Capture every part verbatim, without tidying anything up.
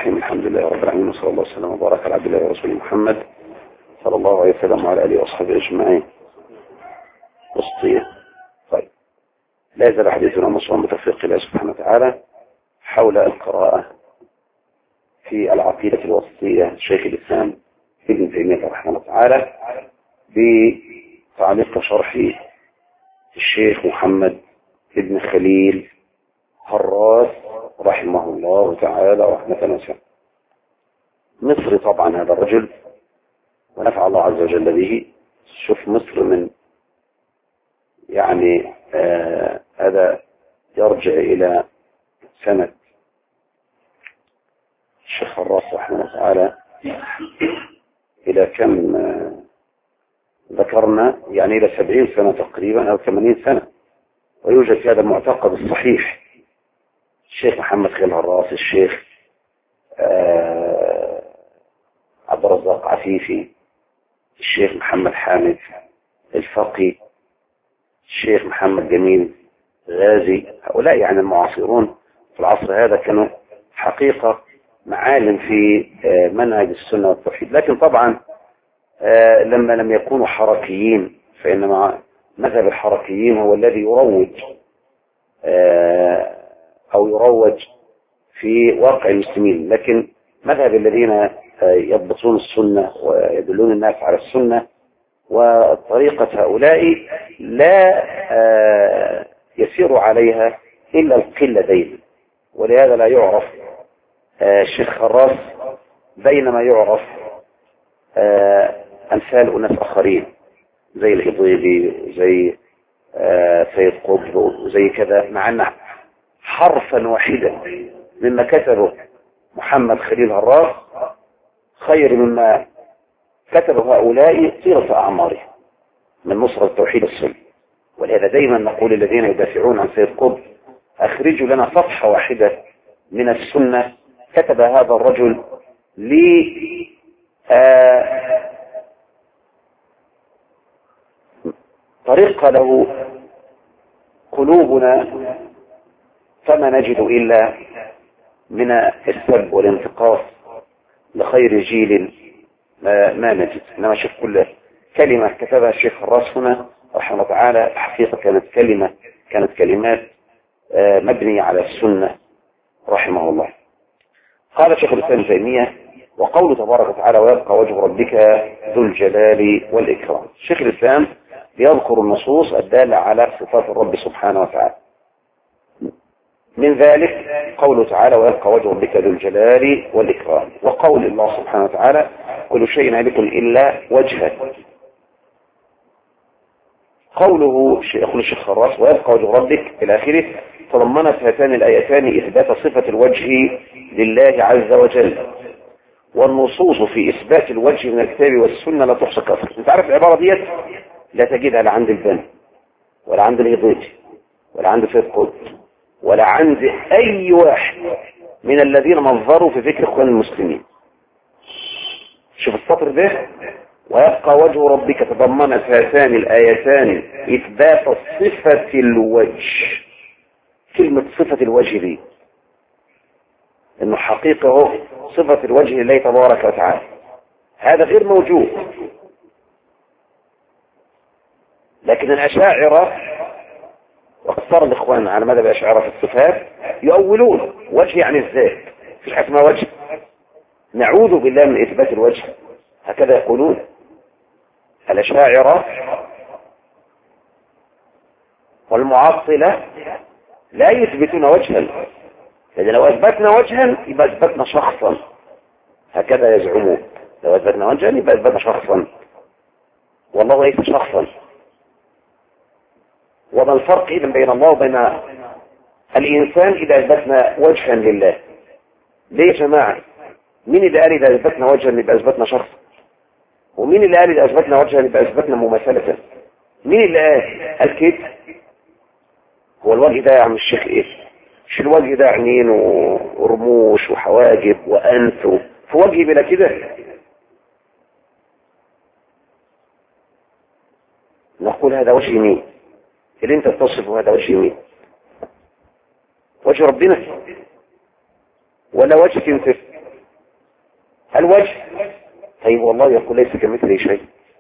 الرحيم. الحمد لله رب العالمين، وصلى الله وسلم وبارك على عبد الله ورسوله محمد صلى الله عليه وسلم وعلى اله واصحابه اجمعين. وسطيه. طيب، لا يزال حديثنا مصون بتوفيق الله سبحانه وتعالى حول القراءة في العقيدة الوسطية شيخ الإسلام ابن تيمية رحمه الله تعالى بتعليق شرح الشيخ محمد ابن خليل هراس رحمه الله تعالى رحمة واسعة. مصري طبعا هذا الرجل، ونفع الله عز وجل به. شوف مصر من يعني آه هذا يرجع إلى سنة الشيخ هراس رحمه الله تعالى إلى كم آه ذكرنا، يعني إلى سبعين سنة تقريبا أو ثمانين سنة. ويوجد في هذا المعتقد الصحيح الشيخ محمد خليل هراس، الشيخ آه عبد الرزاق عفيفي، الشيخ محمد حامد الفقي، الشيخ محمد جميل غازي. هؤلاء يعني المعاصرون في العصر هذا كانوا حقيقة معالم في منهج السنة والتوحيد. لكن طبعا لما لم يكونوا حركيين، فإنما مذهب الحركيين هو الذي يروج أو يروج في واقع المسلمين. لكن مذهب الذين يضبطون السنة ويدلون الناس على السنة وطريقة هؤلاء لا يسير عليها إلا القلة دائما. ولهذا لا يعرف الشيخ هراس بينما يعرف أمثال أناس آخرين زي الهضيبي، زي سيد قطب، وزي كذا، مع أن حرفا واحدا مما كتبه محمد خليل هراس خير مما كتب هؤلاء طيلة أعمارهم من نصرة التوحيد السني. ولهذا دائما نقول الذين يدافعون عن سيد قطب أخرجوا لنا صفحة واحدة من السنة كتب هذا الرجل لي آه طريق له قلوبنا فما نجد إلا من السب والانتقاص لخير جيل ما نجد. إنما شوف كل كلمة كتبها الشيخ هراس هنا رحمه الله تعالى الحقيقة كانت كلمة كانت كلمات مبنية على السنة رحمه الله. قال شيخ الإسلام ابن تيمية: وقوله تبارك وتعالى: ويبقى وجه ربك ذو الجلال والإكرام. شيخ الإسلام يذكر النصوص الدالة على صفات الرب سبحانه وتعالى. من ذلك قوله تعالى: ويبقى وجه ربك ذو الجلال والإكرام، وقول الله سبحانه وتعالى: كل شيء هالك إلا وجهه. قوله يقول الشيخ هراس: ويبقى وجه ربك إلى آخره، تضمنت هاتان الآيتان إثبات صفة الوجه لله عز وجل. والنصوص في إثبات الوجه من الكتاب والسنة لا تحصى كثرة. انت عارف العبارة ديت لا تجدها لا عند البنا ولا عند الهضيجي ولا عند سيد قطب ولا عند أي واحد من الذين نظروا في ذكر إخوان المسلمين. شوف السطر ده: ويبقى وجه ربك تضمنت هاتان الآيتان إثبات صفة الوجه. كلمة صفة الوجه دي إنه حقيقة هو صفة الوجه لله تبارك وتعالى، هذا غير موجود. لكن الأشاعرة واكثر الإخوان على مدى الأشاعرة في الصفات يؤولون وجه يعني الذات، مفيش حاجة اسمها وجه، نعوذ بالله من إثبات الوجه، هكذا يقولون الأشاعرة. والمعطلة لا يثبتون وجها، لأن لو أثبتنا وجها يبقى أثبتنا شخصا، هكذا يزعمون. لو أثبتنا وجها يبقى أثبتنا شخصا، والله ليس شخصا. وما الفرق إذن بين الله وبين الإنسان إذا أثبتنا وجها لله؟ ليه يا جماعة؟ مين اللي قال إذا أثبتنا وجها يبقى أثبتنا شخصا؟ ومين اللي قال إذا أثبتنا وجها يبقى أثبتنا مماثلة؟ مين اللي قال؟ قال كده. هو الوجه ده يا عم الشيخ إيه؟ مش الوجه ده عينين ورموش وحواجب وأنف، في وجهي بلا كده؟ نقول هذا وجه مين؟ اللي انت تصفه هذا وجه مين؟ وجه ربنا ولا وجه انت؟ الوجه. طيب والله يقول ليس كمثله شيء،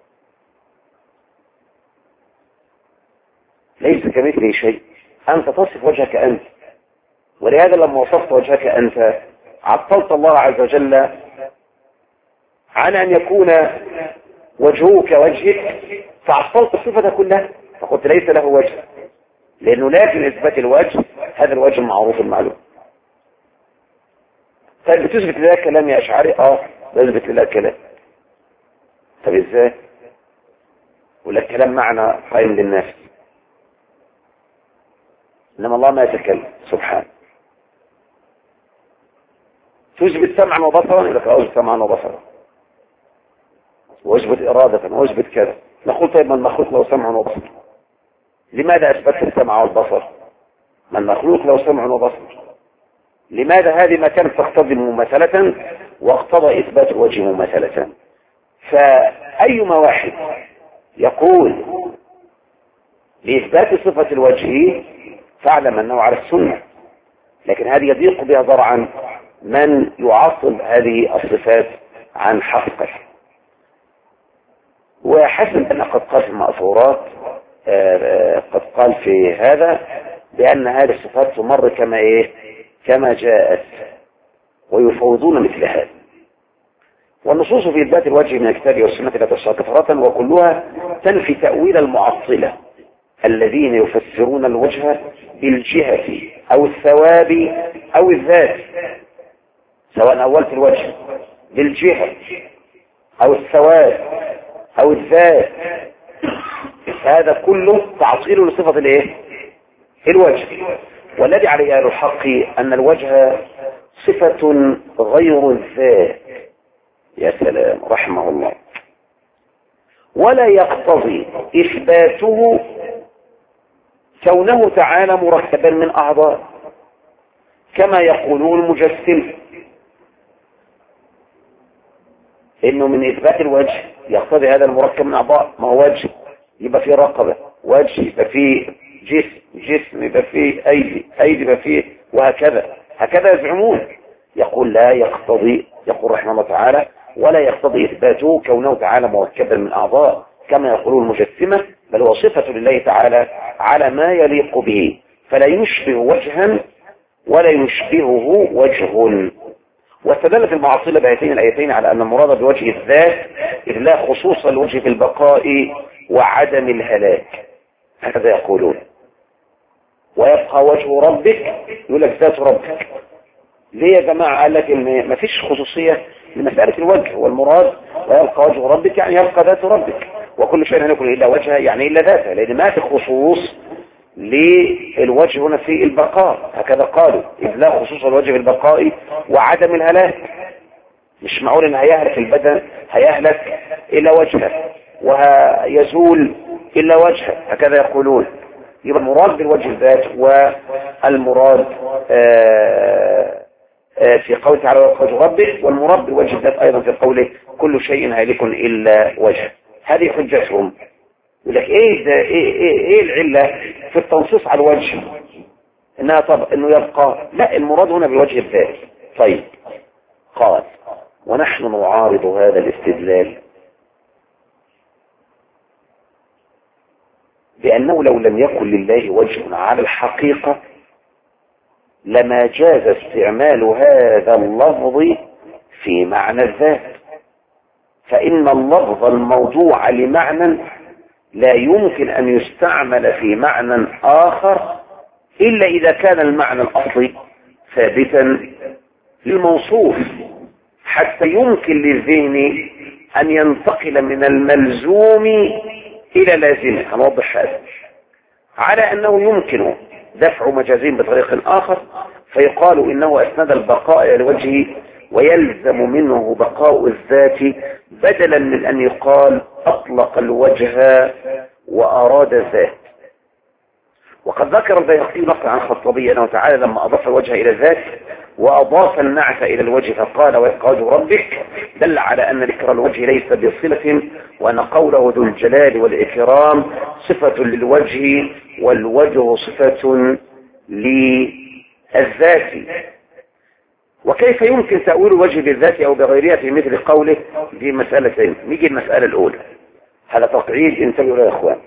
ليس كمثله شيء. أنت تصف وجهك أنت، ولهذا لما وصفت وجهك أنت عطلت الله عز وجل عن أن يكون وجهه كوجهك، فعطلت الصفة كلها فقلت ليس له وجه، لأنه لازم إثبات الوجه، هذا الوجه المعروف المعلوم. طيب بتثبت لله كلام يا أشعري؟ اه بثبت لله كلام. طب ازاي؟ ولا الكلام معنى قائم للناس، إنما الله ما يتكلم سبحانه. تثبت سمعا وبصرا، يقول لك أثبت سمعا وبصرا، واثبت إرادة واثبت كذا. نقول طيب ما المخلوق له سمع وبصر، لماذا أثبت السمع والبصر؟ ما المخلوق له سمع وبصر، لماذا هذه ما كانت تقتضي مماثلة واقتضى إثبات الوجه مماثلة؟ فأيما واحد يقول لإثبات صفة الوجه فاعلم أنه على السنة، لكن هذه يضيق بها ذرعا من يعطل هذه الصفات عن حقه. وحسن أن قد قال في المأثورات قد قال في هذا بأن هذه الصفات تمر كما إيه كما جاءت، ويفوضون مثل هذا. والنصوص في إثبات الوجه من الكتاب والسنة لا تشرع كثرة، وكلها تنفي تأويل المعطلة الذين يفسرون الوجه بالجهة أو الثواب أو الذات، سواء أولت الوجه بالجهة أو الثواب أو الذات، هذا كله تعطيل لصفة الايه الوجه. والذي عليه أهل الحق أن الوجه صفة غير الذات. يا سلام رحمه الله. ولا يقتضي إثباته كونه تعالى مركبا من أعضاء كما يقولون المجسم، إنه من إثبات الوجه يقتضي هذا المركب من أعضاء. ما هو وجه يبقى فيه رقبة، وجه يبقى فيه جسم، جسم يبقى فيه أيدي، أيدي يبقى فيه، وهكذا هكذا يزعمون. يقول لا يقتضي، يقول رحمه الله تعالى ولا يقتضي إثباته كونه تعالى مركبا من أعضاء كما يقولون المجسمة، بل هو صفة لله تعالى على ما يليق به، فلا يشبه وجها ولا يشبهه وجه. واستدلت المعاصلة بهاتين الآيتين على أن المراد بوجه الذات إذ لا خصوص الوجه في البقاء وعدم الهلاك، هكذا يقولون. ويبقى وجه ربك، يقول لك ذات ربك. ليه يا جماعة؟ قال لك إن ما فيش خصوصية لمسألة الوجه، والمراد ويبقى وجه ربك يعني يبقى ذات ربك، وكل شيء هنقول إلا وجهه يعني إلا ذاته، لأن ما في خصوص للوجه هنا في البقاء، هكذا قالوا إذ لا خصوص الوجه في البقاء وعدم الهلاك. مش معقول إن هيهلك البدن، هيهلك إلا وجهه ويزول إلا وجهه، هكذا يقولون. يبقى المراد بالوجه الذات، والمراد آآ آآ في قوله تعالى وجه ربك، والمراد بالوجه الذات أيضا في قوله كل شيء هالك إلا وجهه. هذه حجتهم. يقول لك ايه ده ايه ايه ايه العله في التنصيص على الوجه انها طب انه يبقى؟ لا، المراد هنا بالوجه الذات. طيب قال ونحن نعارض هذا الاستدلال بانه لو لم يكن لله وجه على الحقيقه لما جاز استعمال هذا اللفظ في معنى الذات، فان اللفظ الموضوع لمعنى لا يمكن أن يستعمل في معنى آخر إلا إذا كان المعنى الأصلي ثابتا للموصوف، حتى يمكن للذهن أن ينتقل من الملزوم إلى لازمه. هنوضح هذا على أنه يمكن دفع مجازين بطريق آخر، فيقال إنه أسند البقاء إلى الوجه ويلزم منه بقاء الذات، بدلا من أن يقال أطلق الوجه وأراد الذات. وقد ذكر البيهقي نقل عن الخطابي أنه تعالى لما أضاف الوجه إلى الذات وأضاف النعت إلى الوجه فقال ويبقى وجه ربك، دل على أن ذكر الوجه ليس بصلة، وأن قوله ذو الجلال والإكرام صفة للوجه والوجه صفة للذات. وكيف يمكن تأويل وجه بالذات أو بغيرها في مثل قوله؟ دي مسألتين. نيجي المسألة الأولى، هذا تقعيد انتبهوا يا إخوان.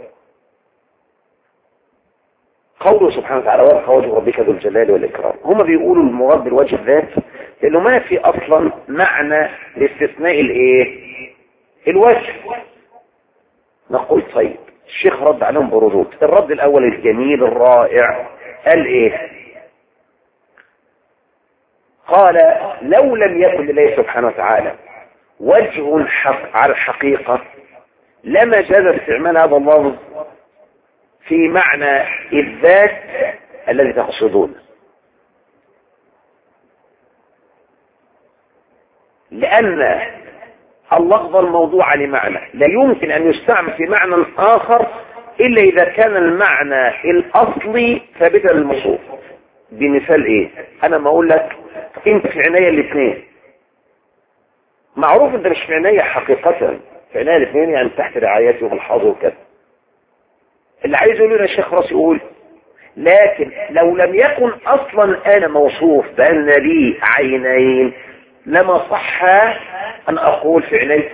قوله سبحانه وتعالى ويبقى وجه ربك ذو الجلال والإكرام، هم بيقولوا المراد بالوجه الذات لأنه ما في أصلا معنى لاستثناء الإيه؟ الوجه. نقول طيب، الشيخ رد عليهم بردود. الرد الأول الجميل الرائع، قال إيه؟ قال لو لم يكن لله سبحانه وتعالى وجه حق على الحقيقة لما جاز استعمال هذا اللفظ في معنى الذات الذي تقصدون، لأن اللفظ الموضوع لمعنى لا يمكن أن يستعمل في معنى آخر إلا إذا كان المعنى الأصلي ثابتا للموصوف. بمثال إيه؟ أنا ما أقول لك أنت في عناية الاثنين، معروف أنت مش في عناية حقيقة، في عناية الاثنين يعني تحت رعايتي وبالحظ وكذا. اللي عايز يقول لنا الشيخ راس يقول لكن لو لم يكن أصلا أنا موصوف بأن لي عينين لما صح أن أقول في عيني.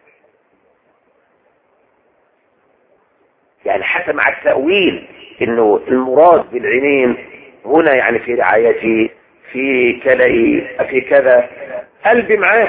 يعني حتى مع التأويل إنه المراد بالعينين هنا يعني في رعايتي، في كلئي، في كذا، قلبي معاه،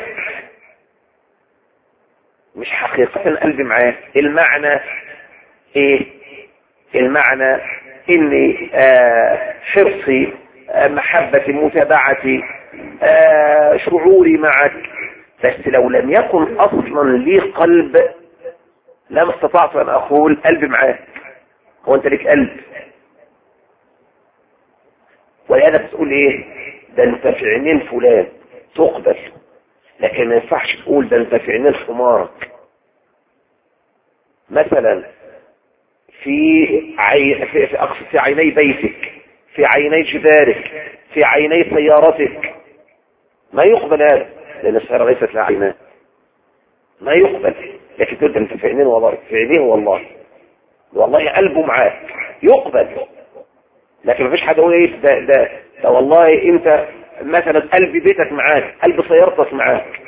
مش حقيقة قلبي معاه. المعنى ايه؟ المعنى اني آه حرصي، آه محبتي، متابعتي، آه شعوري معك. بس لو لم يكن اصلا لي قلب لم استطعت ان اقول قلبي معاك. هو انت لك قلب؟ ولهذا بتقول ايه؟ ده انت في عينين فلان تقبل، لكن ما ينفعش تقول ده انت في عينين حمارك. مثلا في عي... في في, أقصد في عيني بيتك، في عيني جدارك، في عيني سيارتك، ما يقبل هذا، لان السيارة ليست لها عينان، ما يقبل. لكن تقول انت في عينين، والله في عينيه، والله والله قلبه معاك، يقبل. لكن ما فيش حد يقول ايه ده ده ده والله انت مثلا قلب بيتك معاك، قلب سيارتك معاك.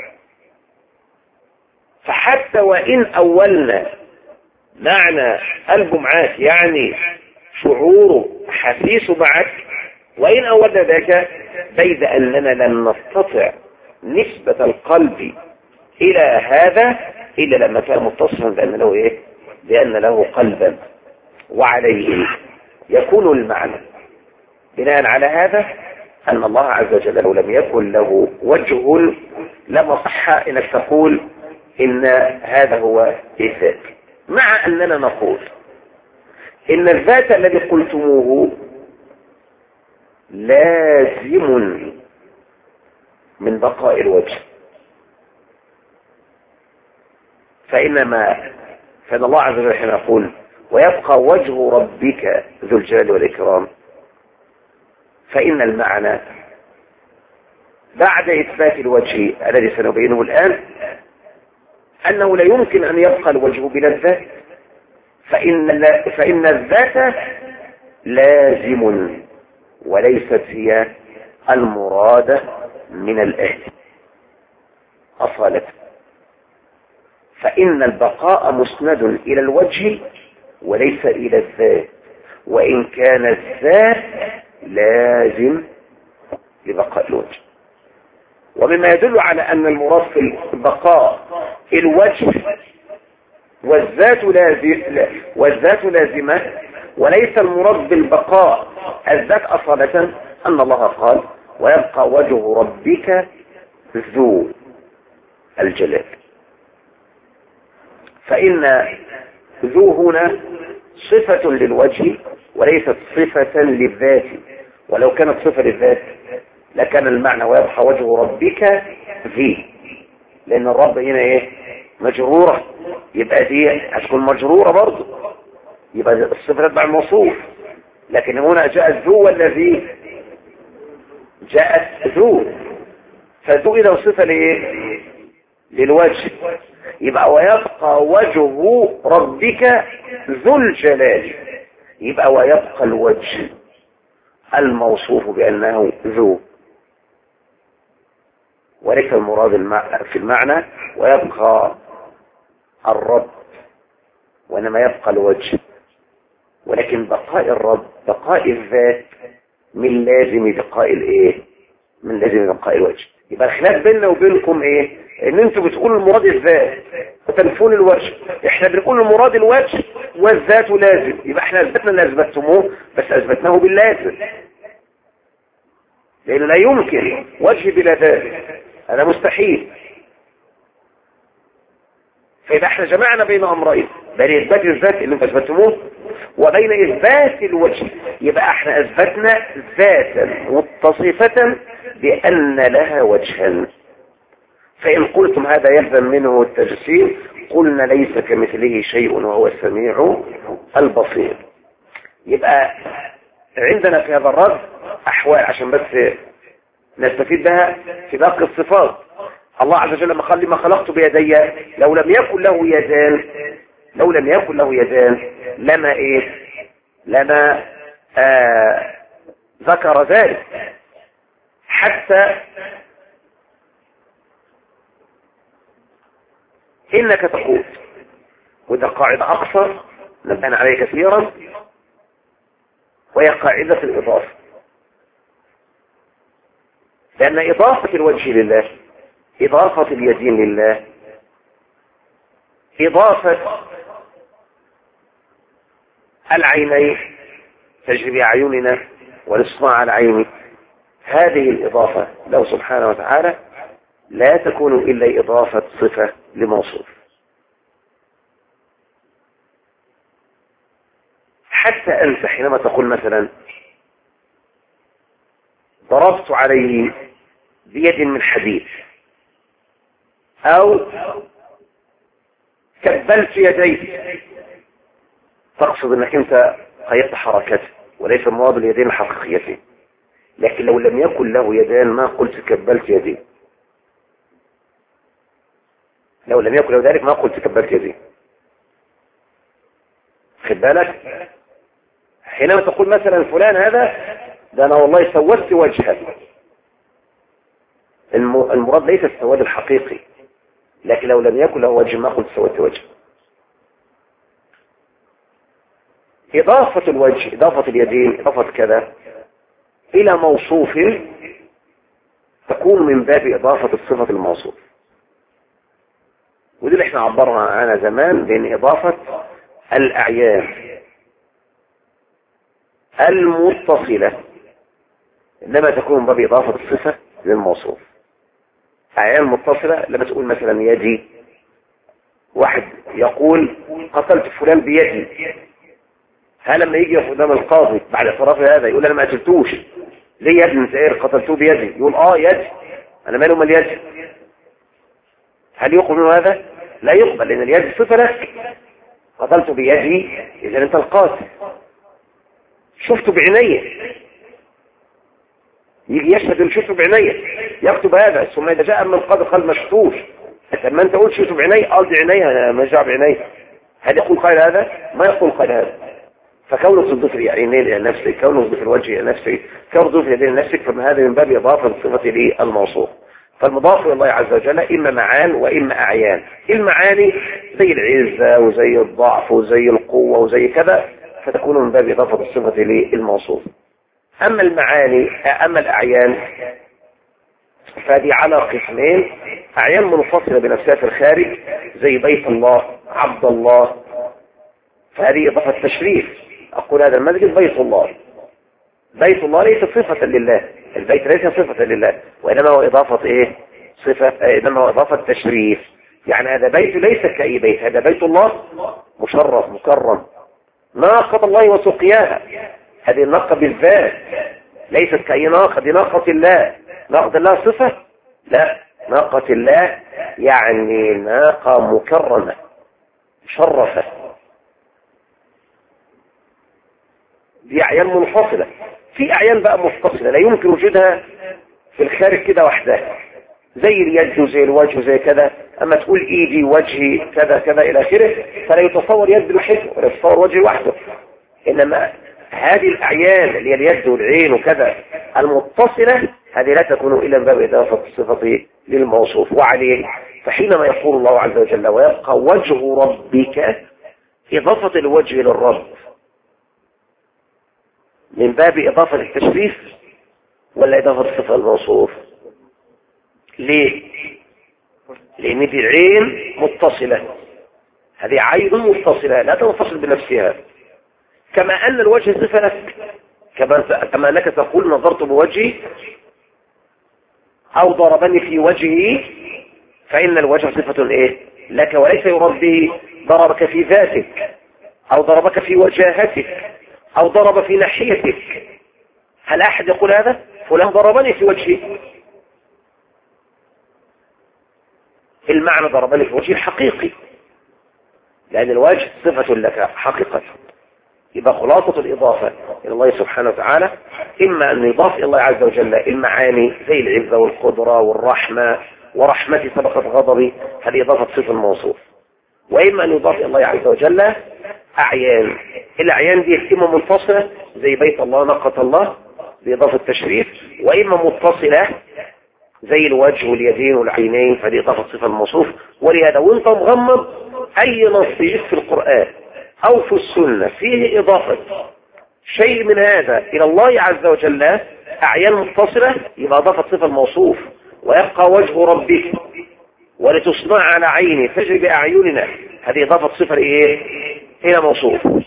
فحتى وان اولنا معنى قلبه معاك يعني شعوره حسيسه معك، وإن أولنا ذاك بيد أننا لن نستطيع نسبة القلب إلى هذا إلا لما كان متصلا بأن له إيه؟ بأن له قلبا، وعليه يكون المعنى. بناء على هذا أن الله عز وجل لو لم يكن له وجه لما صح إنك تقول إن هذا هو الذات، مع أننا نقول إن الذات الذي قلتموه لازم من بقاء الوجه. فإنما فإن الله عز وجل حين يقول ويبقى وجه ربك ذو الجلال والإكرام، فإن المعنى بعد إثبات الوجه الذي سنبينه الآن أنه لا يمكن أن يبقى الوجه بلا الذات، فإن, فإن الذات لازم وليست هي المرادة من الآية أصالة. فإن البقاء مسند إلى الوجه وليس إلى الذات، وإن كان الذات لازم لبقاء الوجه. ومما يدل على أن المراد في البقاء الوجه والذات لازم والذات لازمة، وليس المراد بالبقاء الذات أصالة، أن الله قال ويبقى وجه ربك ذو الجلال. فإن ذو هنا صفة للوجه وليست صفة للذات، ولو كانت صفة للذات لكان المعنى ويبقى وجه ربك ذي، لأن الرب هنا إيه؟ مجرورة، يبقى دي هتكون مجرورة برضه، يبقى الصفة تبع الموصوف. لكن هنا جاءت ذو والذي جاءت ذو، فذو إذا صفة لإيه؟ للوجه، يبقى ويبقى وجه ربك ذو الجلال، يبقى ويبقى الوجه الموصوف بأنه ذو. وليس المراد في المعنى، ويبقى الرب وإنما يبقى الوجه. ولكن بقاء الرب بقاء الذات من لازم بقاء الايه؟ من لازم بقاء الوجه. يبقى الخلاف بيننا وبينكم ايه؟ ان انتوا بتقولوا المراد الذات وتنفون الوجه، احنا بنقول المراد الوجه والذات لازم. يبقى احنا اثبتنا اللي اثبتتموه، بس اثبتناه باللازم، لانه لا يمكن وجه بلا ذات، هذا مستحيل. فإذا احنا جمعنا بين أمرين، بين إثبات الذات اللي انتم اثبتتموه وبين إثبات الوجه، يبقى احنا أثبتنا ذاتا متصفة بأن لها وجها. فإن قلتم هذا يلزم منه التجسيم، قلنا ليس كمثله شيء وهو السميع البصير. يبقى عندنا في هذا الرد أحوال عشان بس نستفيد بها في باقي الصفات. الله عز وجل لما قال لما خلقت بيدي، لو لم يكن له يدان لو لم يكن له يدان لما ايه لما آه ذكر ذلك. حتى انك تقول، وده قاعدة اقصر نبهنا عليه كثيرا، وهي قاعدة الاضافة. لان اضافة الوجه لله، إضافة اليدين لله، إضافة العينين تجري بأعيننا ونصنع على عيني، هذه الإضافة له سبحانه وتعالى لا تكون إلا إضافة صفة لموصوف. حتى أنت حينما تقول مثلا ضربت عليه بيد من حديد، أو كبلت يديه، تقصد أنك أنت قيدت حركته وليس المراد اليدين الحقيقيتين. لكن لو لم يكن له يدان ما قلت كبلت يديه، لو لم يكن له ذلك ما قلت كبلت يديه. خد بالك، حينما تقول مثلا فلان هذا ده أنا والله سودت وجهه، المراد ليس السواد الحقيقي، لكن لو لم يكن له وجه ما قلت سودت وجه. إضافة الوجه، إضافة اليدين، إضافة كذا إلى موصوف تكون من باب إضافة الصفة الموصوف. ودي اللي احنا عبرنا عنها زمان بين إضافة الأعيان المتصلة، إنما تكون من باب إضافة الصفة للموصوف. أعيان متصلة لما تقول مثلا يدي، واحد يقول قتلت فلان بيدي، هل لما يجي قدام القاضي بعد اعتراف هذا يقول انا ما قتلتوش ليه يا ابني انت ايه قتلتوه بيدي؟ يقول اه يدي، انا ماله مال يدي؟ هل يقبل منه هذا؟ لا يقبل، لان اليد صفه لك. قتلت بيدي اذا انت القاتل، شفته بعينيه، يجي يشهد اللي شفته بعينيه يكتب هذا، ثم اذا جاء من القاضي قال ما شفتوش، لما انت قلت شفته بعينيه قال دي عينيه ما جاء بعينيه، هل يقول قال هذا؟ ما يقول قال هذا. فكونه تضيف العينين الى نفسك، كونه تضيف الوجه الى نفسك، كونه تضيف اليدين الى نفسك، فمن هذا من باب اضافه الصفه للموصوف. فالمضاف الى الله عز وجل اما معان واما اعيان. المعاني زي العزه وزي الضعف وزي القوه وزي كذا، فتكون من باب اضافه الصفه للموصوف. اما المعاني اما الاعيان فهذه على قسمين: اعيان منفصله بنفسها في الخارج زي بيت الله، عبد الله، فهذه اضافه تشريف. أقول هذا المسجد بيت الله، بيت الله ليس صفة لله، البيت ليس صفة لله، وإنما هو إضافة إيه؟ صفة، إنما هو إضافة تشريف. يعني هذا بيت ليس كأي بيت، هذا بيت الله مشرف مكرم. ناقة الله وسقياها، هذه الناقة بالذات ليست كأي ناقة، دي ناقة الله. ناقة الله صفة؟ لا، ناقة الله يعني ناقة مكرمة مشرفة. دي أعيان منفصلة. في أعيان بقى متصلة لا يمكن وجودها في الخارج كده وحدها، زي اليد وزي الوجه وزي كذا. أما تقول إيدي وجهي كذا كذا إلى آخره فلا يتصور يد لوحده ولا يتصور وجه لوحده. إنما هذه الأعيان اللي هي اليد والعين وكذا المتصلة، هذه لا تكون إلا من باب إضافة الصفة للموصوف وعليه. فحينما يقول الله عز وجل ويبقى وجه ربك، إضافة الوجه للرب من باب إضافة التشريف ولا إضافة صفة الموصوف؟ ليه؟ لأن دي عين متصلة، هذه عين متصلة لا تنفصل بنفسها، كما أن الوجه صفة لك، كما أنك تقول نظرت بوجهي أو ضربني في وجهي، فإن الوجه صفة إيه لك، وليس يراد به ضربك في ذاتك أو ضربك في وجاهتك أو ضرب في ناحيتك. هل أحد يقول هذا؟ فلان ضربني في وجهي، المعنى ضربني في وجهي الحقيقي، لأن الوجه صفة لك حقيقة. يبقى خلاصة الإضافة إلى الله سبحانه وتعالى إما أن يضاف إلى الله عز وجل المعاني زي العزة والقدرة والرحمة، ورحمتي سبقت غضبي، هذه إضافة صفة الموصوف، وإما أن يضاف إلى الله عز وجل أعيان. الأعيان دي إما منفصلة زي بيت الله ناقة الله بإضافة التشريف، وإما متصلة زي الوجه واليدين والعينين فدي إضافة صفة الموصوف. ولهذا وانت مغمض أي نص يجيك في القرآن أو في السنة فيه إضافة شيء من هذا إلى الله عز وجل أعيان متصلة، يبقى إضافة صفة الموصوف. ويبقى وجه ربك ولتصنع على عيني تجري بأعيننا، هذه إضافة صفة إيه إلى موصوف.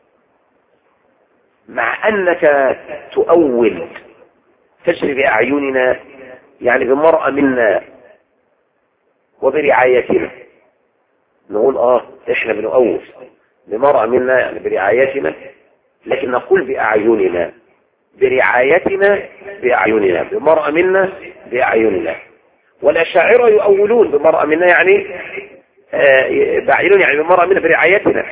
مع أنك تؤول تجري بأعيننا يعني بمرأة منا وبرعايتنا، نقول آه إحنا بنؤول بمرأة منا يعني برعايتنا، لكن نقول بأعيننا، برعايتنا بأعيننا، بمرأة منا بأعيننا. والأشاعرة يؤولون بمرأة منا يعني آه بأعيننا يعني بمرأة منا برعايتنا،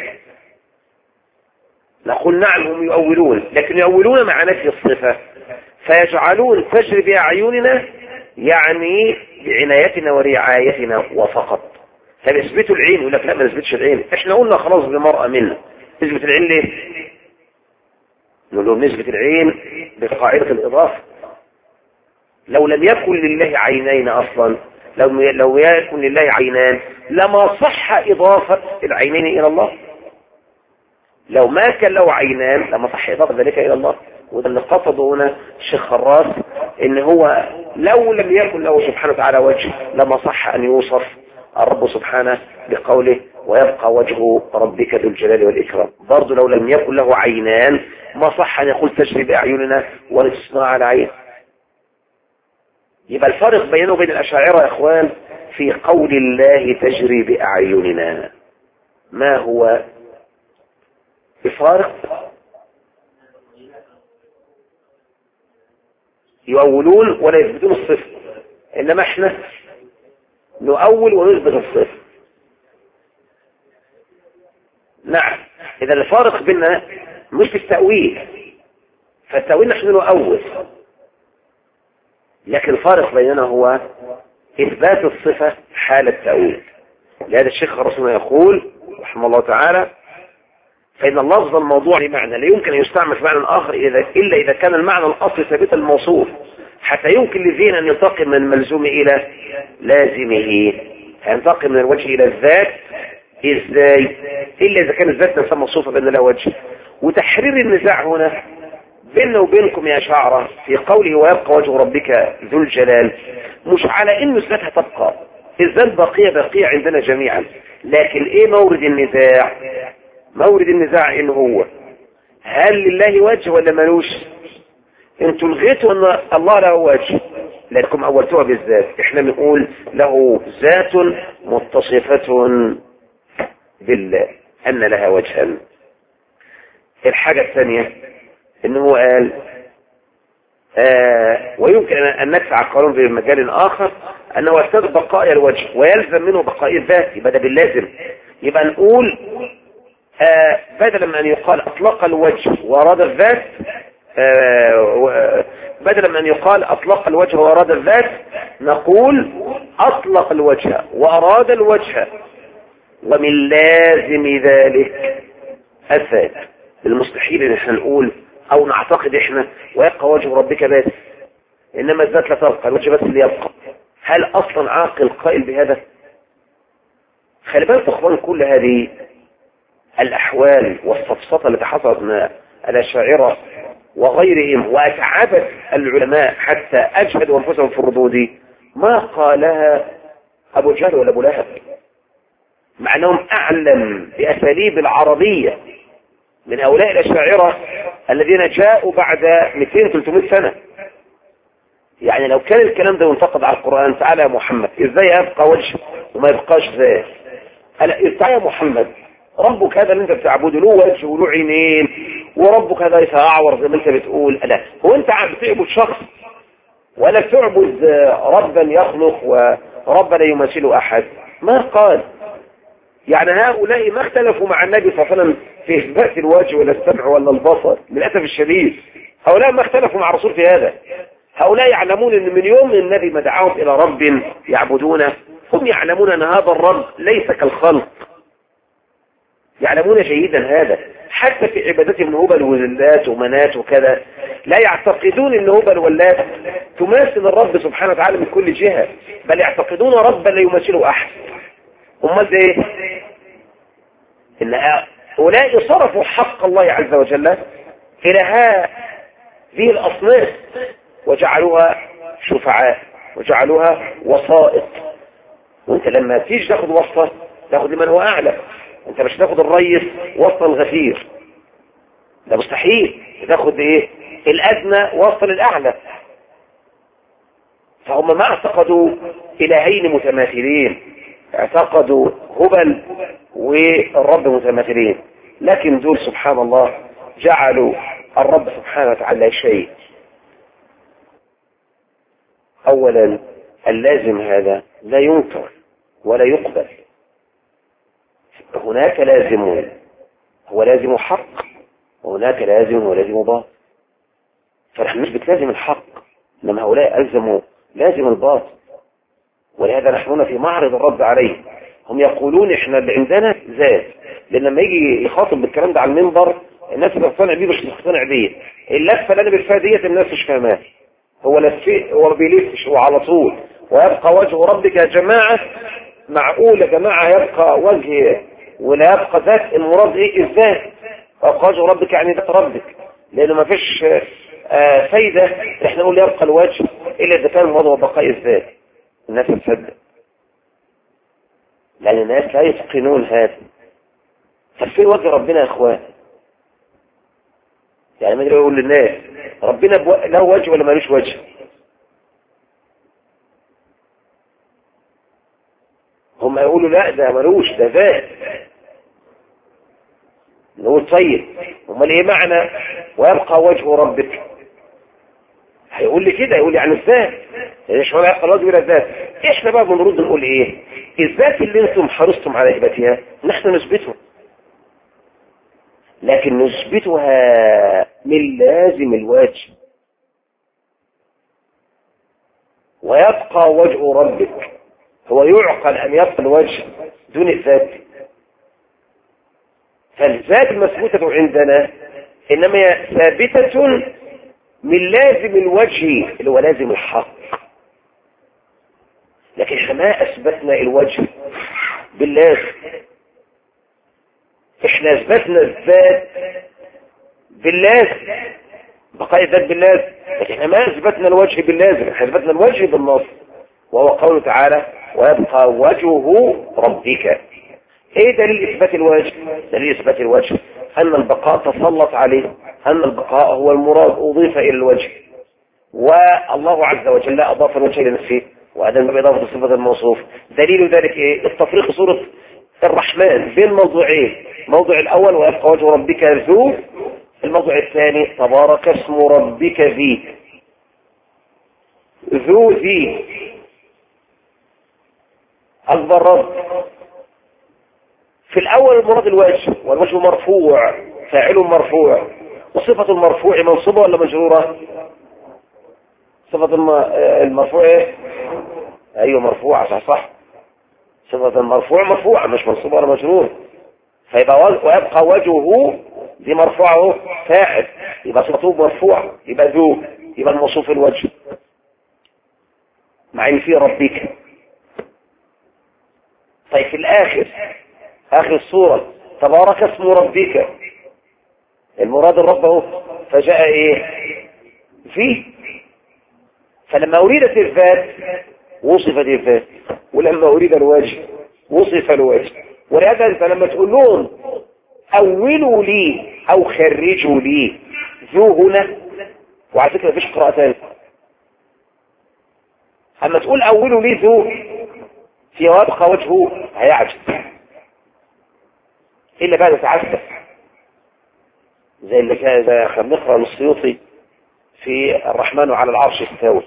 نقول نعم هم يؤولون، لكن يؤولون مع نفي الصفة، فيجعلون تجري بأعيننا يعني بعنايتنا ورعايتنا وفقط. فبيثبتوا العين يقول لك لا ما نثبتش العين، احنا قلنا خلاص بمرأة منا، نثبت العين ليه؟ نقول لهم نثبت العين بقاعدة الإضافة. لو لم يكن لله عينين أصلا، لو لو يكن لله عينان لما صح إضافة العينين إلى الله. لو ما كان له عينان لما صح إضافة ذلك إلى الله. وده اللي قصده هنا الشيخ خراس، إن هو لو لم يكن له سبحانه وتعالى وجه لما صح أن يوصف الرب سبحانه بقوله ويبقى وجه ربك ذو الجلال والإكرام. برضو لو لم يكن له عينان ما صح أن يقول تجري بأعيننا ولتصنع على عين. يبقى الفرق بينه وبين الأشاعرة يا إخوان في قول الله تجري بأعيننا ما هو بفارق؟ يؤولون ولا يثبتون الصفة، إنما احنا نؤول ونثبت الصفة. نعم، إذا الفارق بيننا مش في التأويل، فالتأويل نحن نؤول، لكن الفارق بيننا هو إثبات الصفة حال التأويل. لهذا الشيخ رسولنا يقول رحمه الله تعالى فإن اللفظ الموضوع لمعنى لا يمكن أن يستعمل في معنى آخر إلا إذا كان المعنى الأصلي ثابتا الموصوف، حتى يمكن للذهن أن ينتقل من الملزوم إلى لازمه. هينتقل من الوجه إلى الذات إزاي؟ إلا إذا كان الذات نفسها موصوفة بأن لها وجه. وتحرير النزاع هنا بيننا وبينكم يا شعرة في قوله ويبقى وجه ربك ذو الجلال مش على إن ذاتها تبقى، الذات بقية بقية عندنا جميعا، لكن إيه مورد النزاع؟ مورد النزاع إن هو هل لله وجه ولا ملوش؟ انتوا لغيتوا ان الله له وجه لكم اولتوها بالذات، احنا بنقول له ذات متصفة بالله ان لها وجها. الحاجة الثانية انه قال آه ويمكن ان ندفع قانون في مجال اخر انه يستدعي بقاء الوجه ويلزم منه بقاء الذات، يبقى ده باللازم. يبقى نقول آه بدلا من ان يقال اطلق الوجه واراد الذات، آه بدلا من ان يقال اطلق الوجه واراد الذات نقول اطلق الوجه واراد الوجه، ومن لازم ذلك الذات. المستحيل ان احنا نقول او نعتقد احنا ويبقى وجه ربك بس، انما الذات لا تبقى، الوجه بس اللي يبقى. هل اصلا عاقل قائل بهذا؟ خلي بالك يا اخوان، كل هذه الاحوال والسفسطه التي حصلت من الاشاعره وغيرهم واتعبت العلماء حتى اجهدوا انفسهم في الردود ما قالها ابو جهل ولا ابو لهب، مع انهم اعلم باساليب العربيه من هؤلاء الاشاعره الذين جاءوا بعد مئتين ثلاثمائة سنه. يعني لو كان الكلام ده ينتقد على القرآن، تعالى يا محمد ازاي يبقى وجه وما يبقاش ذات؟ تعالى يا محمد، ربك هذا اللي انت بتعبده له وجه وله عينين، وربك هذا ليس اعور زي ما انت بتقول. لا، هو انت بتعبد شخص ولا بتعبد ربا يخلق وربا لا يمثله احد؟ ما قال. يعني هؤلاء ما اختلفوا مع النبي صلى الله عليه وسلم في اثبات الوجه ولا السمع ولا البصر، للاسف الشديد هؤلاء ما اختلفوا مع الرسول في هذا. هؤلاء يعلمون ان من يوم النبي ما دعاهم الى رب يعبدونه هم يعلمون ان هذا الرب ليس كالخلق، يعلمون جيدا هذا. حتى في عبادتهم هبل وزلات ومنات وكذا لا يعتقدون ان هبل واللات تماثل الرب سبحانه وتعالى من كل جهة، بل يعتقدون ربا لا يمثله احد. امال ده ايه؟ ان هؤلاء صرفوا حق الله عز وجل الى هذه الاصناف وجعلوها شفعاء وجعلوها وسائط. وانت لما تيجي تاخد وصفة تاخد لمن هو اعلى، انت مش تاخد الريس وصفة الغفير، ده مستحيل. تاخد ايه؟ الادنى وصفة للاعلى. فهم ما اعتقدوا الهين متماثلين، اعتقدوا هبل والرب متماثلين، لكن دول سبحان الله جعلوا الرب سبحانه وتعالى شيء. اولا اللازم هذا لا ينكر ولا يقبل. هناك لازم هو لازم حق، وهناك لازم هو لازم باطل. فنحن مش بتلازم الحق، انما هؤلاء الزموا لازم الباطل، ولهذا نحن في معرض الرد عليه. هم يقولون احنا اللي عندنا ذات، لان لما يجي يخاطب بالكلام ده على المنبر الناس بتقتنع بيه مش بتقتنع بيه. اللفه اللي انا بلفها ديت الناس مش فاهماها، هو لفه هو بيلفش وعلى طول. ويبقى وجه ربك يا جماعه، معقول يا جماعه يبقى وجه ولا يبقى ذات؟ المراد ايه الذات؟ يبقى وجه ربك يعني ذات ربك، لانه ما فيش آه فايده احنا نقول يبقى الوجه الا اذا كان المراد هو بقاء الذات. الناس تصدق، لان الناس لا يتقنون هذا. ففين وجه ربنا يا اخوان؟ يعني ما يقول للناس ربنا له وجه ولا مالوش وجه؟ هم يقولوا لا ده مالوش، ده ذات. نقول طيب امال ايه معنى ويبقى وجه ربك؟ هيقول لي كده، يقول لي عن الذات، ايش هو يبقى الوجه ولا الذات؟ احنا بقى بنرد نقول ايه؟ الذات اللي انتم حرصتم على اثباتها نحن نثبتها، لكن نثبتها من لازم الوجه. ويبقى وجه ربك، هو يعقل ان يبقى الوجه دون الذات؟ فالذات المثبوتة عندنا انما هي ثابتة من لازم الوجه اللي هو لازم الحق. لكن احنا ما اثبتنا الوجه باللازم، احنا اثبتنا الذات باللازم، بقاء الذات باللازم، لكن احنا ما اثبتنا الوجه باللازم، احنا اثبتنا الوجه بالنص، وهو قوله تعالى ويبقى وجه ربك. ايه دليل اثبات الوجه؟ دليل اثبات الوجه ان البقاء تسلط عليه، ان البقاء هو المراد اضيف الى الوجه، والله عز وجل اضاف الوجه لنفسه وهذا باضافه صفه الموصوف. دليل ذلك ايه؟ التفريق سوره الرحمن بين موضوعين، الموضوع الاول ويبقى وجه ربك ذو، الموضوع الثاني تبارك اسم ربك ذي، ذو ذي اكبر رب. في الاول المراد الوجه، والوجه مرفوع فاعل مرفوع، وصفة المرفوع منصوبة ولا مجرورة؟ صفة المرفوع ايه؟ ايوه مرفوعة، صح صح. صفة المرفوع مرفوعة مش منصوبة ولا مجرورة. فيبقى ويبقى وجهه دي مرفوعه فاعل، يبقى صفته مرفوعة، يبقى ذو، يبقى الموصوف الوجه. مع ان في ربك. طيب في الاخر اخر السورة تبارك اسم ربك، المراد الرب اهو، فجاء ايه فيه. فلما اريدت الذات وصفت الذات، ولما اريد الوجه وصف الوجه. ولهذا انت لما تقول لهم اولوا لي او خرجوا لي ذو هنا، وعلى فكره مفيش قراءه ثانيه، اما تقول اولوا لي ذو في وابقى وجهه هيعجز الا بعد تعسف، زي اللي كان خلينا نقرا للسيوطي في الرحمن على العرش استوى.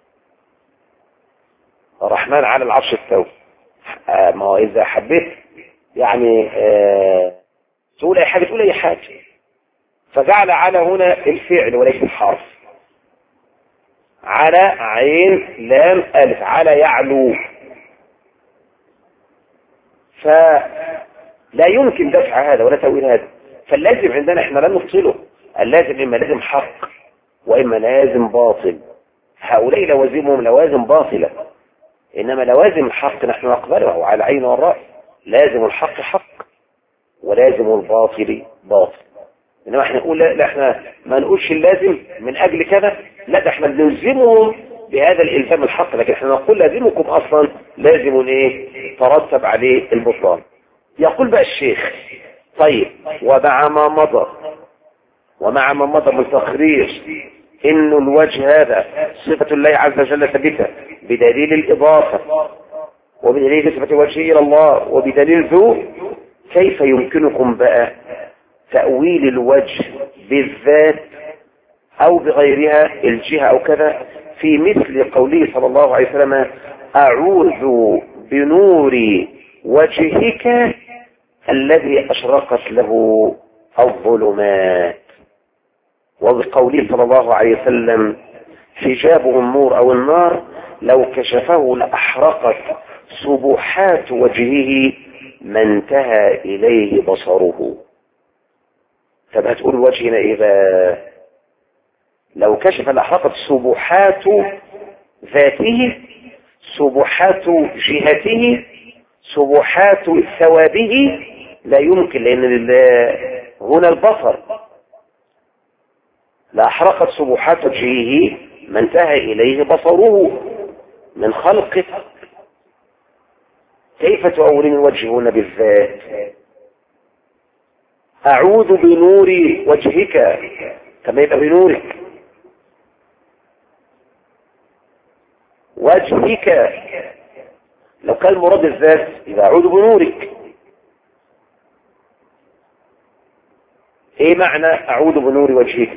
الرحمن على العرش استوى. آه ما هو اذا حبيت يعني آه تقول اي حاجه تقول اي حاجه، فجعل على هنا الفعل وليس الحرف. على عين لام الف، على يعلو، فلا يمكن دفع هذا ولا تأويل هذا. فاللازم عندنا احنا لا نفصله، اللازم اما لازم حق واما لازم باطل. هؤلاء لوازمهم لوازم باطلة، انما لوازم الحق نحن نقبله على عين والرأي. لازم الحق حق ولازم الباطل باطل. انما احنا نقول لا, لا احنا ما نقولش اللازم من اجل كذا، لا ده احنا بنلزمهم بهذا الالزام الحق، لكن احنا نقول لازمكم اصلا لازم ايه ترتب عليه البطلان. يقول بقى الشيخ طيب ومع ما مضى ومع ما مضى من تقرير ان الوجه هذا صفة الله عز وجل ثابتة بدليل الاضافة وبدليل نسبة وجهه الى الله وبدليل ذو، كيف يمكنكم بقى تأويل الوجه بالذات او بغيرها الجهة او كذا، في مثل قوله صلى الله عليه وسلم اعوذ بنور وجهك الذي اشرقت له الظلمات، وبقوله صلى الله عليه وسلم حجابه النور او النار لو كشفه لاحرقت سبحات وجهه ما انتهى اليه بصره. طب هتقول وجهنا ايه بقى؟ لو كشف لاحرقت سبحات ذاته، سبحات جهته، سبحات ثوابه، لا يمكن، لان هنا البصر. لاحرقت سبحات وجهه ما انتهى اليه بصره من خلقه. كيف تؤولين الوجه هنا بالذات؟ اعوذ بنور وجهك، كما يبقى بنورك وجهك. لو كان مراد الذات يبقى اعوذ بنورك. ايه معنى اعوذ بنور وجهك؟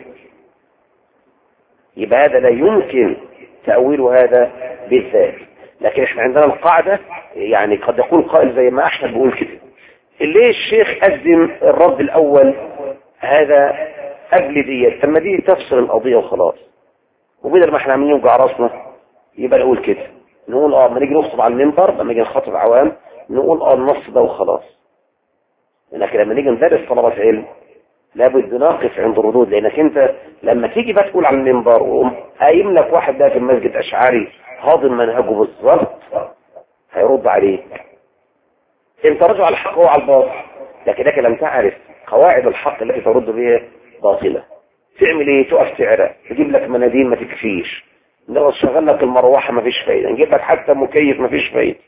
يبقى هذا لا يمكن تأويل هذا بالذات. لكن احنا عندنا القاعدة، يعني قد يقول قائل زي ما احنا بقول كده، ليه الشيخ قدم الرد الاول هذا قبل ديت؟ ثم دي تفصل القضية وخلاص، وبدل ما احنا عاملين نوجع راسنا يبقى نقول كده، نقول اه لما نيجي نخطب على المنبر، لما نيجي نخاطب عوام نقول اه النص ده وخلاص. لكن لما نيجي ندرس طلبة علم لابد نقف عند الردود، لانك انت لما تيجي بقى تقول على المنبر وقوم قايم لك واحد ده في المسجد اشعري هاضم منهجه بالظبط، هيرد عليك. انت رجع على الحق وعلى الباطل، لكنك لم تعرف قواعد الحق التي ترد بها باطلة. تعمل ايه؟ تقف تعرق، تجيب لك مناديل ما تكفيش، لو شغل لك المروحة ما فيش فايدة، نجيب لك حتى مكيف ما فيش فايدة،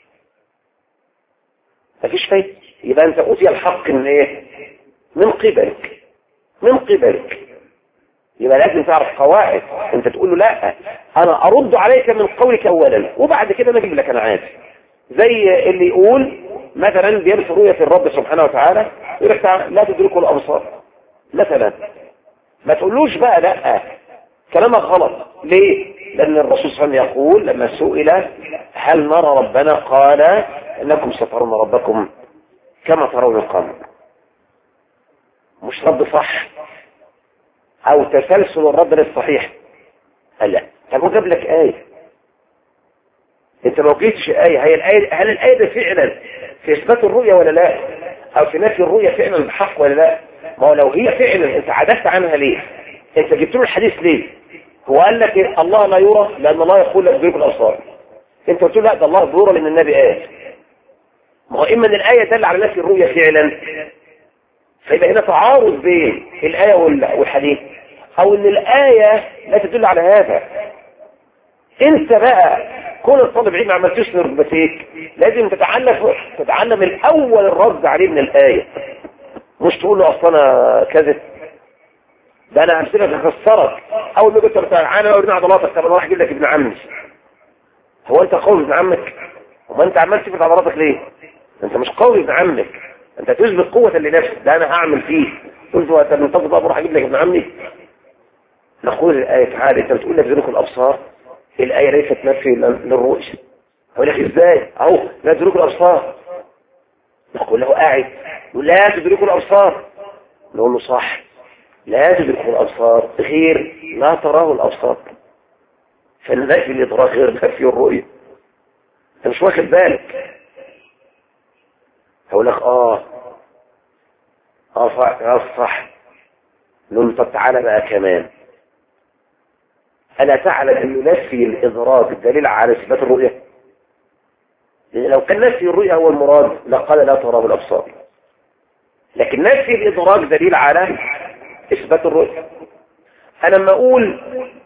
ما فيش فايدة. يبقى انت اوتي الحق من ايه؟ من قبلك، من قبلك. يبقى لازم تعرف قواعد. انت تقول له لا انا ارد عليك من قولك اولا وبعد كده نجيب لك انا عادي. زي اللي يقول مثلا بيرفع رؤية الرب سبحانه وتعالى يقول لك لا تدركوا الابصار مثلا، ما تقولوش بقى لا، كلامك غلط. ليه؟ لان الرسول صلى الله عليه وسلم يقول لما سئل هل نرى ربنا قال انكم سترون ربكم كما ترون القمر. مش رد صح او تسلسل الرد للصحيح. لا، طب هو جاب لك آية، انت ما وجدتش آية. هي الآية، هل الآية ده فعلا في اثبات الرؤية ولا لا؟ او في نفي الرؤية فعلا بحق ولا لا؟ ما هو لو هي فعلا انت عدلت عنها ليه؟ انت جبت له الحديث ليه؟ هو قال لك الله لا يرى لان الله يقول لك تدرك الابصار. انت قلت له لا ده الله ظهور لان النبي قال. ما هو اما ان الايه دل على نفي الرؤيه فعلا، فيبقى هنا تعارض بين الايه والحديث، او ان الايه لا تدل على هذا. انت بقى كون الطالب علم عمال تسند ركبتيك لازم تتعلم تتعلم الاول الرد عليه من الايه، مش تقول له اصل انا كذب، ده انا همسكك اكسرك اول ما قلت له تعالى اوريني عضلاتك، طب انا راح اجيب لك ابن عمي. هو انت قوي ابن عمك؟ وما انت عمال تفرد عضلاتك ليه؟ انت مش قوي ابن عمك، انت تثبت قوه لنفسك، ده انا هعمل فيه. قلت له انت منتظر بقى بروح اجيب لك ابن عمي؟ نقول الايه تعالى انت بتقول لك تدرك الابصار، الايه ليست نفي للرؤيه. هقول لك ازاي؟ اهو لا تدرك الابصار. نقول له قاعد يقول لا تدرك الابصار، نقول له صح، لا تدرك الابصار غير لا تراه الابصار، فالنفي الادراك غير نفي الرؤيه. انت مش واخد بالك. هقول لك اه اه صح اه صح. نقول له طب تعالى بقى كمان، ألا تعلم أن نفي الإدراك الدليل على إثبات الرؤية؟ لو كان نفي الرؤية هو المراد لقال لا تراه الأبصار، لكن نفي الإدراك دليل على إثبات الرؤية. أنا لما أقول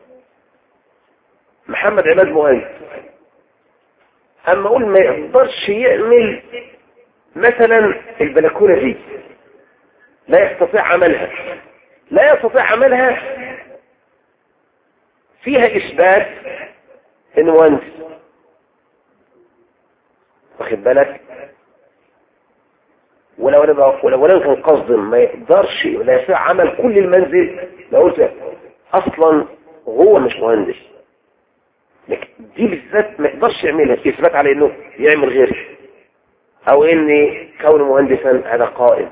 محمد عماد مهندس، أما أقول ما يقدرش يعمل مثلا البلكونة دي، لا يستطيع عملها، لا يستطيع عملها فيها إثبات إنه مهندس، واخد بالك؟ ولو انا ولو انا كان قصدي ما يقدرش لا يستطيع عمل كل المنزل، لو قلت اصلا هو مش مهندس، لكن دي بالذات ما يقدرش يعملها اثبات على انه يعمل غيره، او ان كونه مهندسا هذا قائم.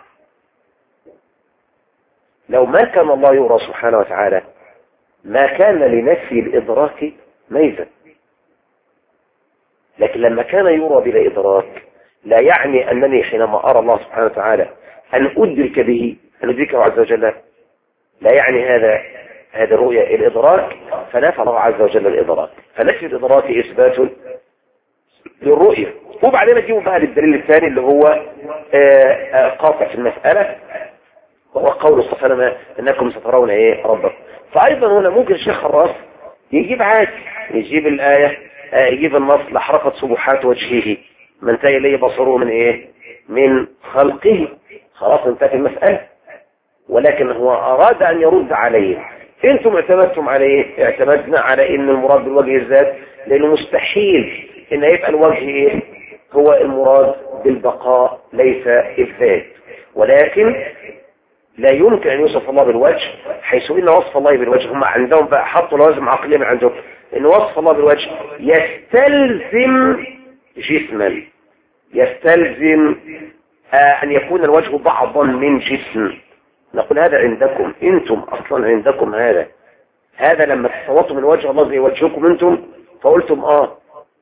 لو ما كان الله يرى سبحانه وتعالى ما كان لنفي الادراك ميزه، لكن لما كان يرى بلا ادراك لا يعني انني حينما ارى الله سبحانه وتعالى ان ادرك به ان ادركه عز وجل، لا يعني هذا هذه الرؤية الادراك، فنفى الله عز وجل الادراك، فنفي الادراك اثبات للرؤية. وبعدين نجيبه بقى للدليل الثاني اللي هو قاطع في المسألة، وهو قول صلى الله عليه وسلم انكم سترون ايه ربكم. فايضا هنا ممكن الشيخ خراس يجيب عادي، يجيب الآية، يجيب النص لحرقت سبحات وجهه من تاي لي بصره من ايه من خلقه، خلاص انتهت المسألة. ولكن هو اراد ان يرد عليه، انتم اعتمدتم عليه، اعتمدنا على ان المراد بالوجه الذات، لانه مستحيل ان يبقى الوجه ايه هو المراد بالبقاء ليس الذات. ولكن لا يمكن ان يوصف الله بالوجه، حيث ان وصف الله بالوجه هم عندهم بقى حطوا لوازم عقليه من عندهم، ان وصف الله بالوجه يستلزم جسما، يستلزم ان يكون الوجه بعضا من جسم. نقول هذا عندكم انتم اصلا، عندكم هذا هذا لما تصورتم من وجه الله زي وجهكم انتم فقلتم اه،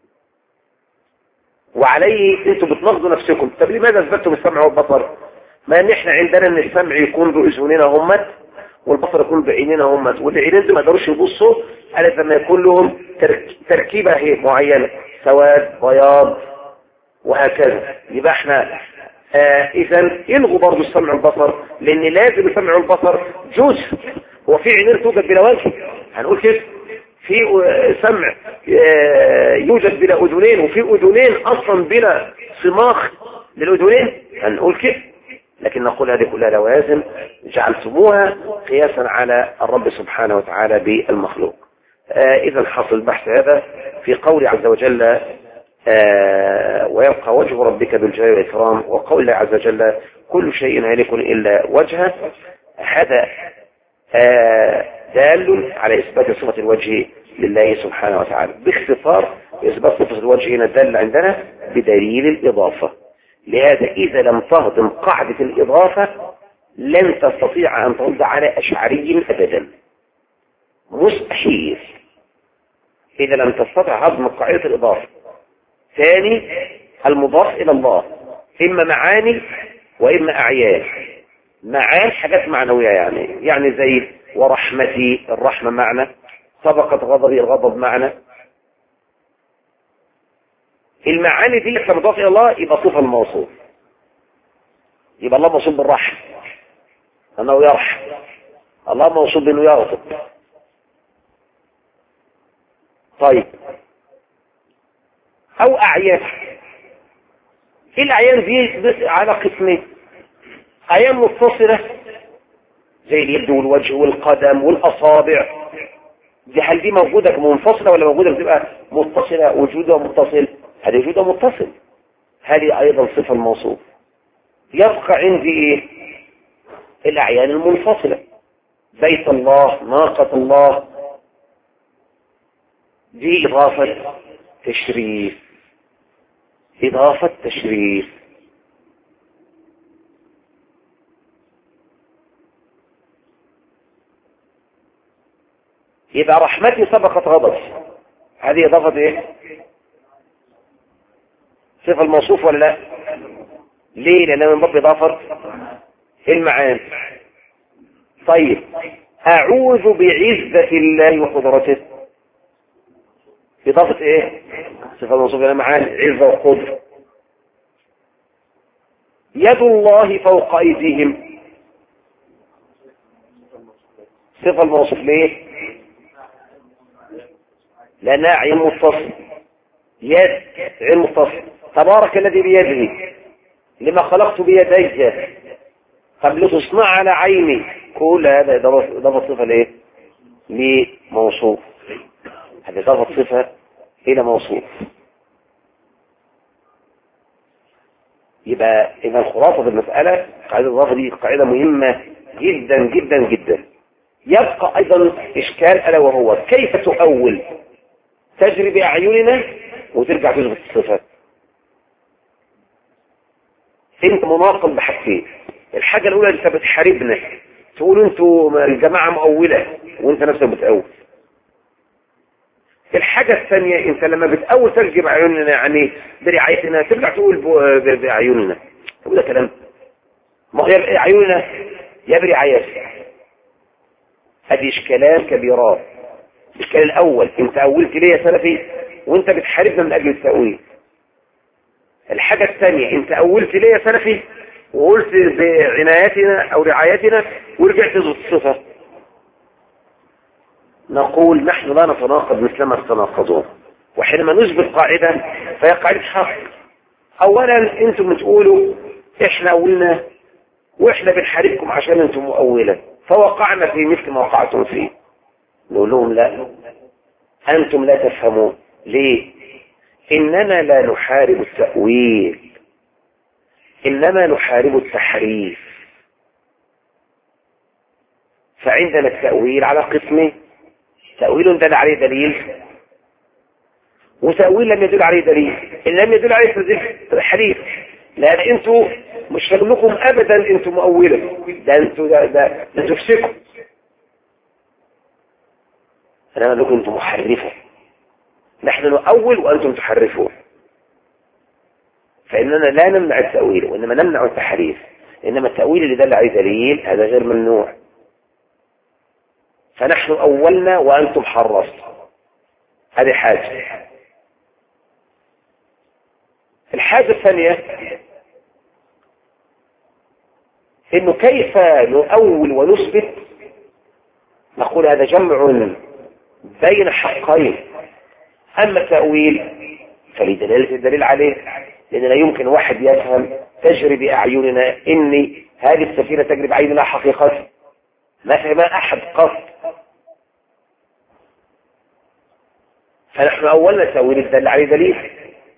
وعليه انتم بتناقضوا نفسكم. طب لماذا اثبتتم السمع والبصر؟ ما ان احنا عندنا ان السمع يكون باذننا همت، والبصر يكون بعيننا همت، والعينين دول ما يقدروش يبصوا الا لما يكون لهم تركيبه هي معينه، سواد بياض وهكذا. يبقى احنا آه اذا الغوا برضه السمع والبصر، لان لازم السمع والبصر جزء. هو في عينين توجد بلا وجه؟ هنقول كده. في سمع آه يوجد بلا اذنين، وفي اذنين اصلا بلا صماخ للاذنين، هنقول كده. لكن نقول هذه كلها لوازم جعلتموها قياسا على الرب سبحانه وتعالى بالمخلوق. آه اذا حصل البحث هذا في قول عز وجل آه ويبقى وجه ربك بالجلال والإكرام، وقول الله عز وجل كل شيء هالك إلا وجهه. هذا آه دال على إثبات صفة الوجه لله سبحانه وتعالى. باختصار إثبات صفة الوجه هنا دال عندنا بدليل الإضافة. لهذا إذا لم تهضم قاعدة الإضافة لن تستطيع أن ترد على أشعري أبدا، مستحيل إذا لم تستطع هضم قاعدة الإضافة. ثاني المضاف إلى الله إما معاني وإما أعيان. معاني حاجات معنوية، يعني يعني زي ورحمتي، الرحمة معنى، سبقت غضبي، الغضب معنى، المعاني دي لما تضاف الى الله يبقى صفه الموصوف، يبقى الله موصوف بالرحم انه يرحم، الله موصوف بانه يغضب. طيب او اعيان، ايه الاعيان دي؟ على قسمين، اعيان متصله زي اليد والوجه والقدم والاصابع، دي هل دي موجوده منفصله ولا موجوده بتبقى متصله؟ وجودها متصل، هذه وجودها متصل، هذه ايضا صفه الموصوف. يبقى عندي ايه؟ الاعيان المنفصله، بيت الله، ناقه الله، دي اضافه تشريف، اضافه تشريف. يبقى رحمتي سبقت غضبي، هذه اضافه ايه؟ صفه الموصوف ولا لا؟ ليه؟ لان من باب اضافه المعاني. طيب اعوذ بعزه الله وقدرته، اضافه ايه؟ صفه الموصوف الى معاني، عزه وقدره. يد الله فوق ايديهم، صفه الموصوف ليه؟ لانها عين متصل، يد عين متصل. تبارك الذي بيده، لما خلقت بيدي، طب لتصنع على عيني، كل هذا اضافه صفه لايه؟ لموصوف، هذه اضافه صفه الى موصوف. يبقى اذا الخلاصه في المساله قاعده الاضافه دي قاعده مهمه جدا جدا جدا. يبقى ايضا اشكال الا وهو كيف تؤول؟ تجري باعيننا وترجع تثبت الصفات. انت مناقض بحاجتين، الحاجه الاولى انت بتحاربنا، تقول انتوا الجماعه مؤوله وانت نفسك بتأول. الحاجه الثانيه انت لما بتأول تجري باعيننا يعني برعايتنا، ترجع تقول باعيننا، تقول ده كلام، ما هي اعيننا يا برعايتنا. هذه اشكالات كبيرات. الاشكال الاول انت اولت ليه يا سلفي وانت بتحاربنا من اجل التأويل. الحاجة الثانية انت اولت ليه يا سلفي وقلت بعنايتنا او رعايتنا ورجعت تثبت الصفة. نقول نحن لا نتناقض مثلما تتناقضون، وحينما نثبت قاعدة فهي قاعدة حق. اولا انتم بتقولوا احنا اولنا واحنا بنحاربكم عشان انتم مؤولة، فوقعنا في مثل ما وقعتم فيه. نقول لهم لا، انتم لا تفهمون. ليه؟ اننا لا نحارب التأويل، انما نحارب التحريف. فعندنا التأويل على قسمين، تأويل دل عليه دليل وتأويل لم يدل عليه دليل. ان لم يدل عليه تحريف، لان انتوا مش شغلكم ابدا انتوا مؤولة، ده انتوا ده ده انتوا تفسكوا، انما لكم انتوا محرفة. نحن نؤول وانتم تحرفون. فاننا لا نمنع التأويل وانما نمنع التحريف، انما التأويل اللي دل عليه دليل هذا غير ممنوع. فنحن اولنا وانتم حرفتم، هذه حاجة. الحاجة الثانية انه كيف نؤول ونثبت؟ نقول هذا جمع بين حقين. اما التأويل فلدلالة الدليل عليه، لان لا يمكن واحد يفهم تجري باعيننا اني هذه السفينة تجري بعيننا حقيقة، ما فهم احد قط. فنحن اولنا التأويل الدل عليه دليل،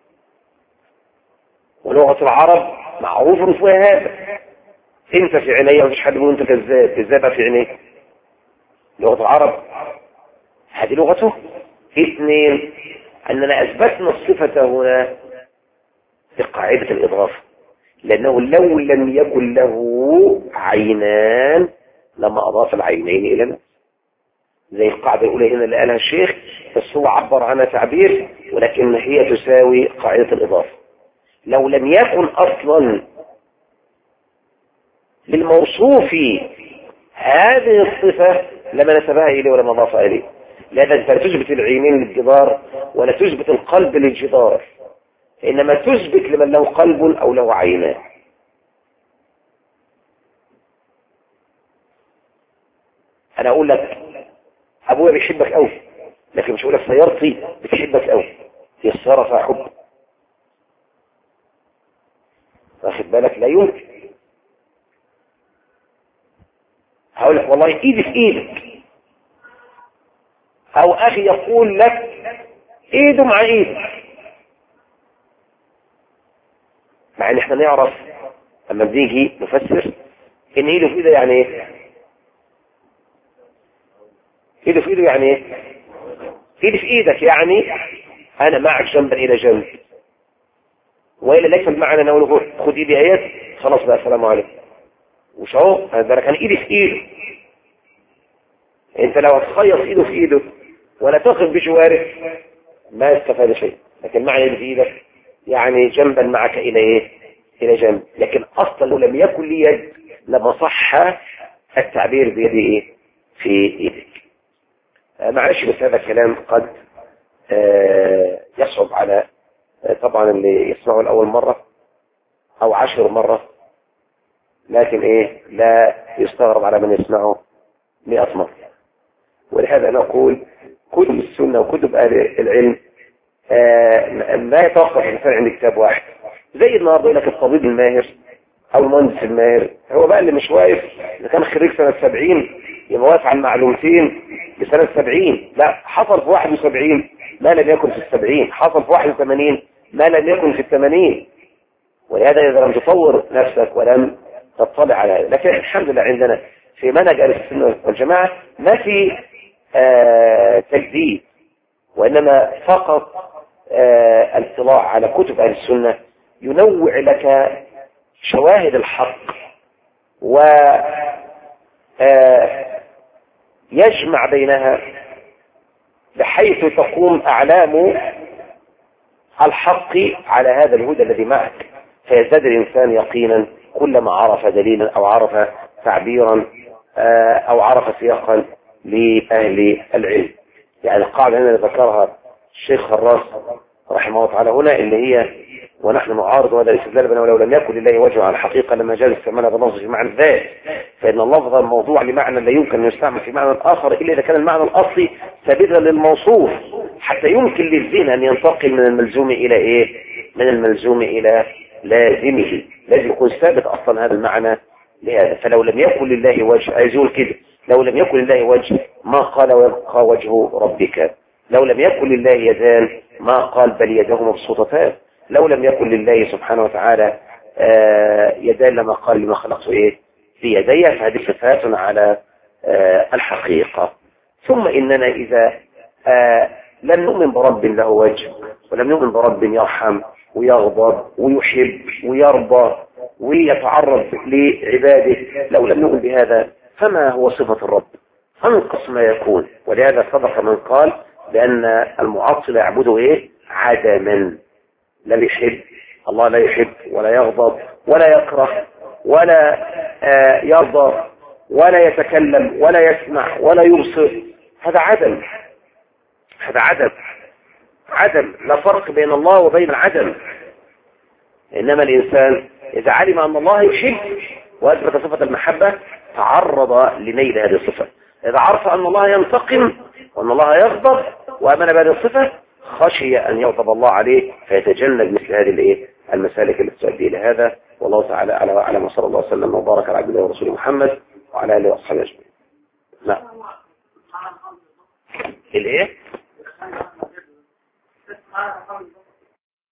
ولغة العرب معروف فيها هذا. انت في عيني ومش حد يقول انت كذاب، ازاي بقى في عينيك؟ لغة العرب هذه لغته. اثنين، اننا اثبتنا الصفة هنا بقاعدة الاضافة، لانه لو لم يكن له عينان لما اضاف العينين الى نفسه، زي القاعدة الاولى هنا اللي قالها الشيخ، بس هو عبر عنها تعبير ولكن هي تساوي قاعدة الاضافة. لو لم يكن اصلا للموصوف هذه الصفة لما نسبها اليه ولما اضافها اليه. لذا انت لا تثبت العينين للجدار ولا تثبت القلب للجدار، إنما تثبت لمن له قلب أو له عينان. أنا أقول لك أبويا بيحبك أوي، لكن مش أقول لك سيارتي بتحبك أوي، هي السيارة فيها حب، واخد بالك؟ لا يمكن. هقول لك والله إيدي في إيدك، أو أخي يقول لك إيده مع إيدك، مع إن إحنا نعرف لما بنيجي نفسر إن إيده في إيده يعني إيه؟ إيده في إيده يعني إيه؟ إيدي في إيدك يعني أنا معك جنبا إلى جنب، وإلا ليس المعنى أنا أقول خد إيدي أيات خلاص بقى السلام عليكم وش أهو هذا كان إيدي في إيده. أنت لو هتخيط إيده في إيده ولا تقف بجواره ما استفاد شيء، لكن معنى إيدي في إيدك يعني جنبا معك إلى إيه؟ إلى جنب. لكن أصلا لو لم يكن لي يد لما صح التعبير بيدي إيه؟ في إيدك. آه معلش بس هذا الكلام قد آه يصعب على آه طبعا اللي يسمعه الأول مرة أو عشر مرة، لكن إيه لا يستغرب على من يسمعه مئة مرة. ولهذا نقول كتب السنة وكتب أهل العلم آه لا يتوقف الإنسان عند كتاب واحد. زي النهارده يقول لك الطبيب الماهر أو المهندس الماهر، هو بقى اللي مش واقف إذا كان خريج سنة سبعين يبقى واقف على المعلومتين بسنة سبعين، لا، حصل في واحد وسبعين ما لم يكن في السبعين، حصل في واحد وثمانين ما لم يكن في الثمانين. ولهذا إذا لم تطور نفسك ولم تطلع على هذا، لكن الحمد لله عندنا في منهج أهل السنة والجماعة ما في آه تجديد، وإنما فقط آه الاطلاع على كتب أهل السنة ينوع لك شواهد الحق و آه يجمع بينها بحيث تقوم أعلام الحق على هذا الهدى الذي معك، فيزداد الإنسان يقينا كلما عرف دليلا أو عرف تعبيرا أو عرف سياقا لأهل العلم. يعني القاعدة هنا ذكرها الشيخ خراس رحمه الله تعالى هنا اللي هي ونحن نعارض هذا الاستدلال بنا ولو لم يكن لله وجه على الحقيقة لما جاز استعمالها بلفظ في معنى ذات، فإن اللفظ الموضوع لمعنى لا يمكن أن يستعمل في معنى آخر إلا إذا كان المعنى الأصلي ثابتا للموصوف حتى يمكن للذهن أن ينتقل من الملزوم إلى إيه؟ من الملزوم إلى لازمه، لازم يكون ثابت أصلا هذا المعنى لهذا. فلو لم يكن لله وجه أيزول كده، لو لم يكن لله وجه ما قال ويبقى وجه ربك، لو لم يكن لله يدان ما قال بل يده مبسوطتان، لو لم يكن لله سبحانه وتعالى آه يدان لما قال لما خلقت ايه بيدي. فهذه صفات على آه الحقيقة. ثم اننا اذا آه لم نؤمن برب له وجه ولم نؤمن برب يرحم ويغضب ويحب ويرضى ويتعرض لعباده، لو لم نؤمن بهذا فما هو صفة الرب؟ انقص ما يكون. ولهذا سبق من قال بأن المعطل يعبده ايه؟ عدما. لا يحب الله، لا يحب ولا يغضب ولا يكره ولا آه يرضى ولا يتكلم ولا يسمع ولا يبصر، هذا عدم، هذا عدم عدم لا فرق بين الله وبين العدم. إنما الإنسان إذا علم أن الله يحب وأثبت صفة المحبة تعرض لنيل هذه الصفة. إذا عرف أن الله ينتقم وأن الله يغضب وأمن بهذه الصفة خشي أن يغضب الله عليه فيتجنب مثل هذه الايه المسالك التي تؤدي إلى هذا. والله تعالى على وعلى صلى الله وسلم وبارك على عبده ورسوله محمد وعلى آله وأصحابه أجمعين. نعم. الايه؟